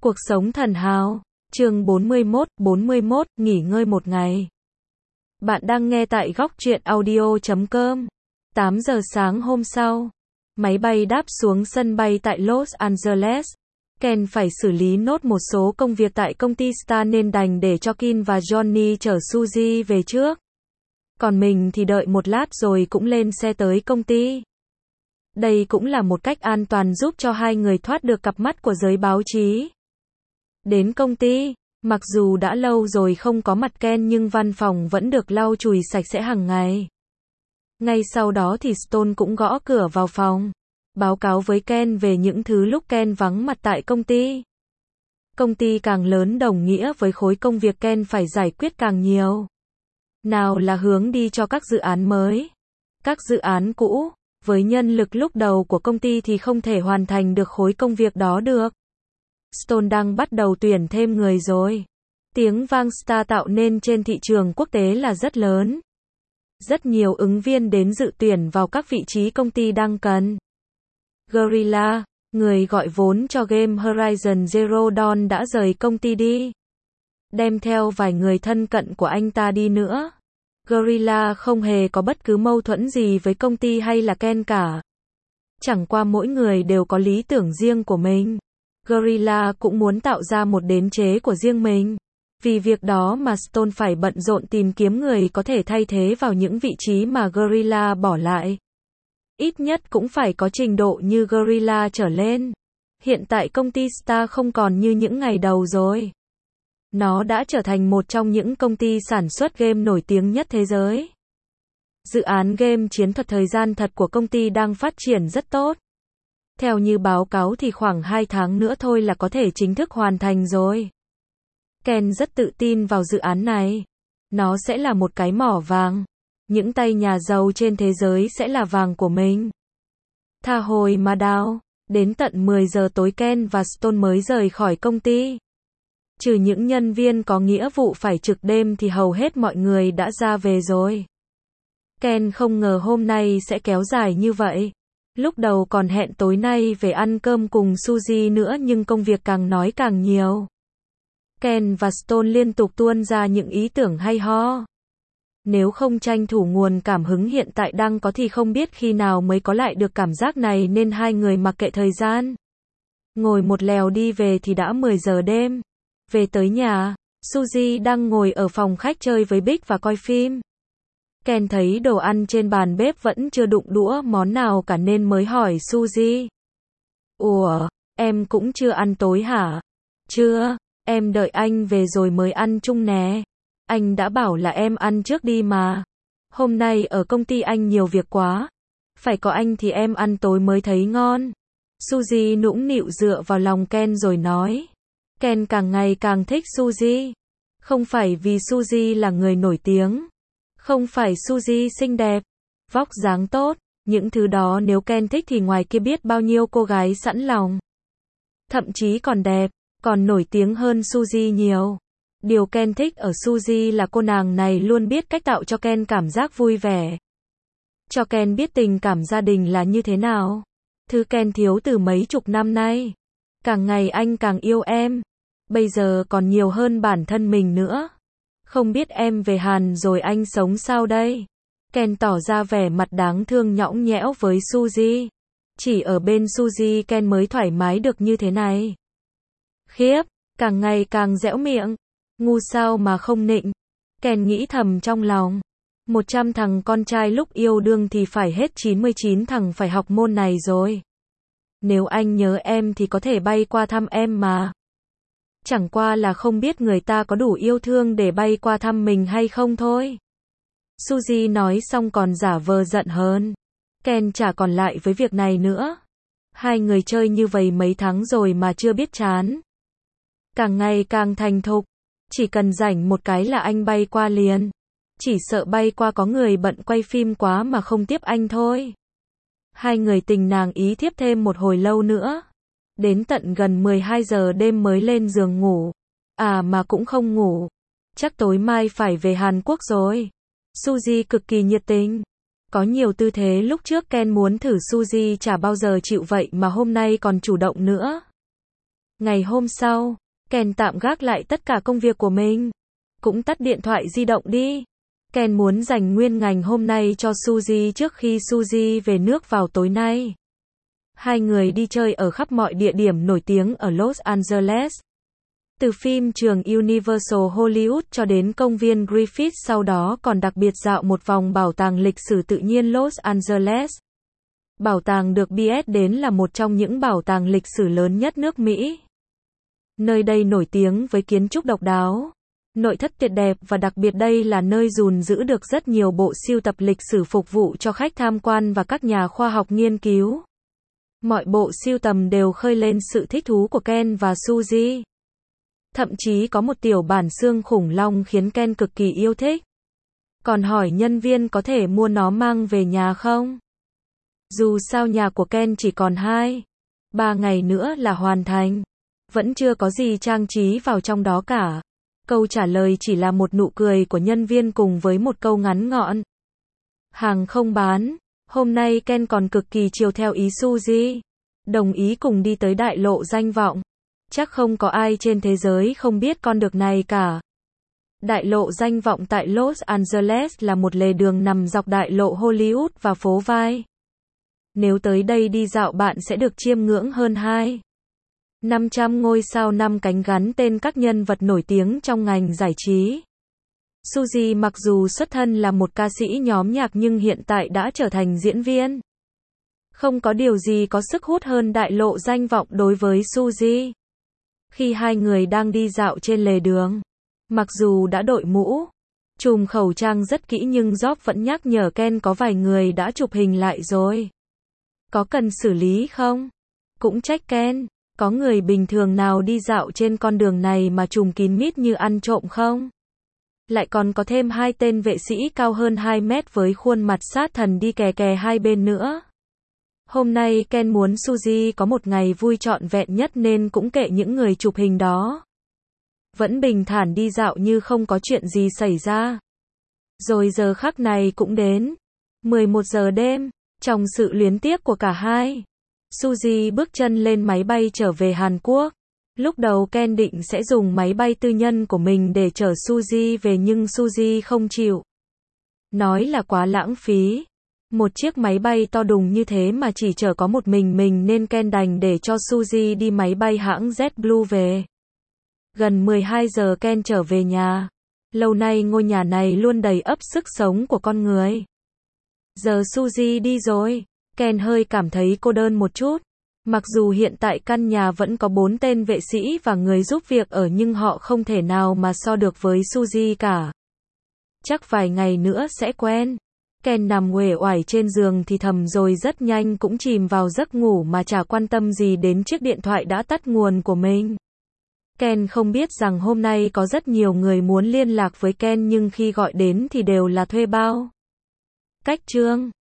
Cuộc sống thần hào. Chương 41, nghỉ ngơi một ngày. Bạn đang nghe tại góc truyện audio.com. 8 giờ sáng hôm sau, máy bay đáp xuống sân bay tại Los Angeles. Ken phải xử lý nốt một số công việc tại công ty Star nên đành để cho Kim và Johnny chở Suzy về trước. Còn mình thì đợi một lát rồi cũng lên xe tới công ty. Đây cũng là một cách an toàn giúp cho hai người thoát được cặp mắt của giới báo chí. Đến công ty, mặc dù đã lâu rồi không có mặt Ken nhưng văn phòng vẫn được lau chùi sạch sẽ hàng ngày. Ngay sau đó thì Stone cũng gõ cửa vào phòng, báo cáo với Ken về những thứ lúc Ken vắng mặt tại công ty. Công ty càng lớn đồng nghĩa với khối công việc Ken phải giải quyết càng nhiều. Nào là hướng đi cho các dự án mới, các dự án cũ, với nhân lực lúc đầu của công ty thì không thể hoàn thành được khối công việc đó được. Stone đang bắt đầu tuyển thêm người rồi. Tiếng vang Star tạo nên trên thị trường quốc tế là rất lớn. Rất nhiều ứng viên đến dự tuyển vào các vị trí công ty đang cần. Guerrilla, người gọi vốn cho game Horizon Zero Dawn đã rời công ty đi. Đem theo vài người thân cận của anh ta đi nữa. Guerrilla không hề có bất cứ mâu thuẫn gì với công ty hay là Ken cả. Chẳng qua mỗi người đều có lý tưởng riêng của mình. Guerrilla cũng muốn tạo ra một đế chế của riêng mình. Vì việc đó mà Stone phải bận rộn tìm kiếm người có thể thay thế vào những vị trí mà Guerrilla bỏ lại. Ít nhất cũng phải có trình độ như Guerrilla trở lên. Hiện tại công ty Star không còn như những ngày đầu rồi. Nó đã trở thành một trong những công ty sản xuất game nổi tiếng nhất thế giới. Dự án game chiến thuật thời gian thật của công ty đang phát triển rất tốt. Theo như báo cáo thì khoảng 2 tháng nữa thôi là có thể chính thức hoàn thành rồi. Ken rất tự tin vào dự án này. Nó sẽ là một cái mỏ vàng. Những tay nhà giàu trên thế giới sẽ là vàng của mình. Tha hồi mà đào. Đến tận 10 giờ tối Ken và Stone mới rời khỏi công ty. Trừ những nhân viên có nghĩa vụ phải trực đêm thì hầu hết mọi người đã ra về rồi. Ken không ngờ hôm nay sẽ kéo dài như vậy. Lúc đầu còn hẹn tối nay về ăn cơm cùng Suzy nữa nhưng công việc càng nói càng nhiều. Ken và Stone liên tục tuôn ra những ý tưởng hay ho. Nếu không tranh thủ nguồn cảm hứng hiện tại đang có thì không biết khi nào mới có lại được cảm giác này nên hai người mặc kệ thời gian. Ngồi một lèo đi về thì đã 10 giờ đêm. Về tới nhà, Suzy đang ngồi ở phòng khách chơi với Bích và coi phim. Ken thấy đồ ăn trên bàn bếp vẫn chưa đụng đũa món nào cả nên mới hỏi Suzy. Ủa, em cũng chưa ăn tối hả? Chưa, em đợi anh về rồi mới ăn chung nè. Anh đã bảo là em ăn trước đi mà. Hôm nay ở công ty anh nhiều việc quá. Phải có anh thì em ăn tối mới thấy ngon. Suzy nũng nịu dựa vào lòng Ken rồi nói. Ken càng ngày càng thích Suzy. Không phải vì Suzy là người nổi tiếng. Không phải Suzy xinh đẹp, vóc dáng tốt, những thứ đó nếu Ken thích thì ngoài kia biết bao nhiêu cô gái sẵn lòng. Thậm chí còn đẹp, còn nổi tiếng hơn Suzy nhiều. Điều Ken thích ở Suzy là cô nàng này luôn biết cách tạo cho Ken cảm giác vui vẻ. Cho Ken biết tình cảm gia đình là như thế nào. Thứ Ken thiếu từ mấy chục năm nay. Càng ngày anh càng yêu em. Bây giờ còn nhiều hơn bản thân mình nữa. Không biết em về Hàn rồi anh sống sao đây? Ken tỏ ra vẻ mặt đáng thương nhõng nhẽo với Suzy. Chỉ ở bên Suzy Ken mới thoải mái được như thế này. Khiếp, càng ngày càng dẻo miệng. Ngu sao mà không nịnh. Ken nghĩ thầm trong lòng. 100 thằng con trai lúc yêu đương thì phải hết 99 thằng phải học môn này rồi. Nếu anh nhớ em thì có thể bay qua thăm em mà. Chẳng qua là không biết người ta có đủ yêu thương để bay qua thăm mình hay không thôi. Suzy nói xong còn giả vờ giận hơn. Ken chả còn lại với việc này nữa. Hai người chơi như vậy mấy tháng rồi mà chưa biết chán. Càng ngày càng thành thục. Chỉ cần rảnh một cái là anh bay qua liền. Chỉ sợ bay qua có người bận quay phim quá mà không tiếp anh thôi. Hai người tình nàng ý thiếp thêm một hồi lâu nữa. Đến tận gần 12 giờ đêm mới lên giường ngủ. À mà cũng không ngủ. Chắc tối mai phải về Hàn Quốc rồi. Suzy cực kỳ nhiệt tình. Có nhiều tư thế lúc trước Ken muốn thử Suzy chả bao giờ chịu vậy mà hôm nay còn chủ động nữa. Ngày hôm sau, Ken tạm gác lại tất cả công việc của mình. Cũng tắt điện thoại di động đi. Ken muốn dành nguyên ngày hôm nay cho Suzy trước khi Suzy về nước vào tối nay. Hai người đi chơi ở khắp mọi địa điểm nổi tiếng ở Los Angeles. Từ phim trường Universal Hollywood cho đến công viên Griffith, sau đó còn đặc biệt dạo một vòng bảo tàng lịch sử tự nhiên Los Angeles. Bảo tàng được biết đến là một trong những bảo tàng lịch sử lớn nhất nước Mỹ. Nơi đây nổi tiếng với kiến trúc độc đáo, nội thất tuyệt đẹp và đặc biệt đây là nơi gìn giữ được rất nhiều bộ sưu tập lịch sử phục vụ cho khách tham quan và các nhà khoa học nghiên cứu. Mọi bộ sưu tầm đều khơi lên sự thích thú của Ken và Suzy. Thậm chí có một tiểu bản xương khủng long khiến Ken cực kỳ yêu thích. Còn hỏi nhân viên có thể mua nó mang về nhà không? Dù sao nhà của Ken chỉ còn 2-3 ngày nữa là hoàn thành. Vẫn chưa có gì trang trí vào trong đó cả. Câu trả lời chỉ là một nụ cười của nhân viên cùng với một câu ngắn gọn. Hàng không bán. Hôm nay Ken còn cực kỳ chiều theo ý Suzy. Đồng ý cùng đi tới đại lộ danh vọng. Chắc không có ai trên thế giới không biết con đường này cả. Đại lộ danh vọng tại Los Angeles là một lề đường nằm dọc đại lộ Hollywood và phố Vai. Nếu tới đây đi dạo bạn sẽ được chiêm ngưỡng hơn 500 ngôi sao 5 cánh gắn tên các nhân vật nổi tiếng trong ngành giải trí. Suzy mặc dù xuất thân là một ca sĩ nhóm nhạc nhưng hiện tại đã trở thành diễn viên. Không có điều gì có sức hút hơn đại lộ danh vọng đối với Suzy. Khi hai người đang đi dạo trên lề đường, mặc dù đã đội mũ, trùm khẩu trang rất kỹ nhưng Job vẫn nhắc nhở Ken có vài người đã chụp hình lại rồi. Có cần xử lý không? Cũng trách Ken, có người bình thường nào đi dạo trên con đường này mà trùm kín mít như ăn trộm không? Lại còn có thêm 2 tên vệ sĩ cao hơn 2 mét với khuôn mặt sát thần đi kè kè hai bên nữa. Hôm nay Ken muốn Suzy có một ngày vui trọn vẹn nhất nên cũng kệ những người chụp hình đó. Vẫn bình thản đi dạo như không có chuyện gì xảy ra. Rồi giờ khắc này cũng đến. 11 giờ đêm, trong sự luyến tiếc của cả hai, Suzy bước chân lên máy bay trở về Hàn Quốc. Lúc đầu Ken định sẽ dùng máy bay tư nhân của mình để chở Suzy về nhưng Suzy không chịu. Nói là quá lãng phí. Một chiếc máy bay to đùng như thế mà chỉ chở có một mình nên Ken đành để cho Suzy đi máy bay hãng JetBlue về. Gần 12 giờ Ken trở về nhà. Lâu nay ngôi nhà này luôn đầy ắp sức sống của con người. Giờ Suzy đi rồi, Ken hơi cảm thấy cô đơn một chút. Mặc dù hiện tại căn nhà vẫn có 4 tên vệ sĩ và người giúp việc ở nhưng họ không thể nào mà so được với Suzy cả. Chắc vài ngày nữa sẽ quen. Ken nằm uể oải trên giường thì thầm rồi rất nhanh cũng chìm vào giấc ngủ mà chả quan tâm gì đến chiếc điện thoại đã tắt nguồn của mình. Ken không biết rằng hôm nay có rất nhiều người muốn liên lạc với Ken nhưng khi gọi đến thì đều là thuê bao. Cách chương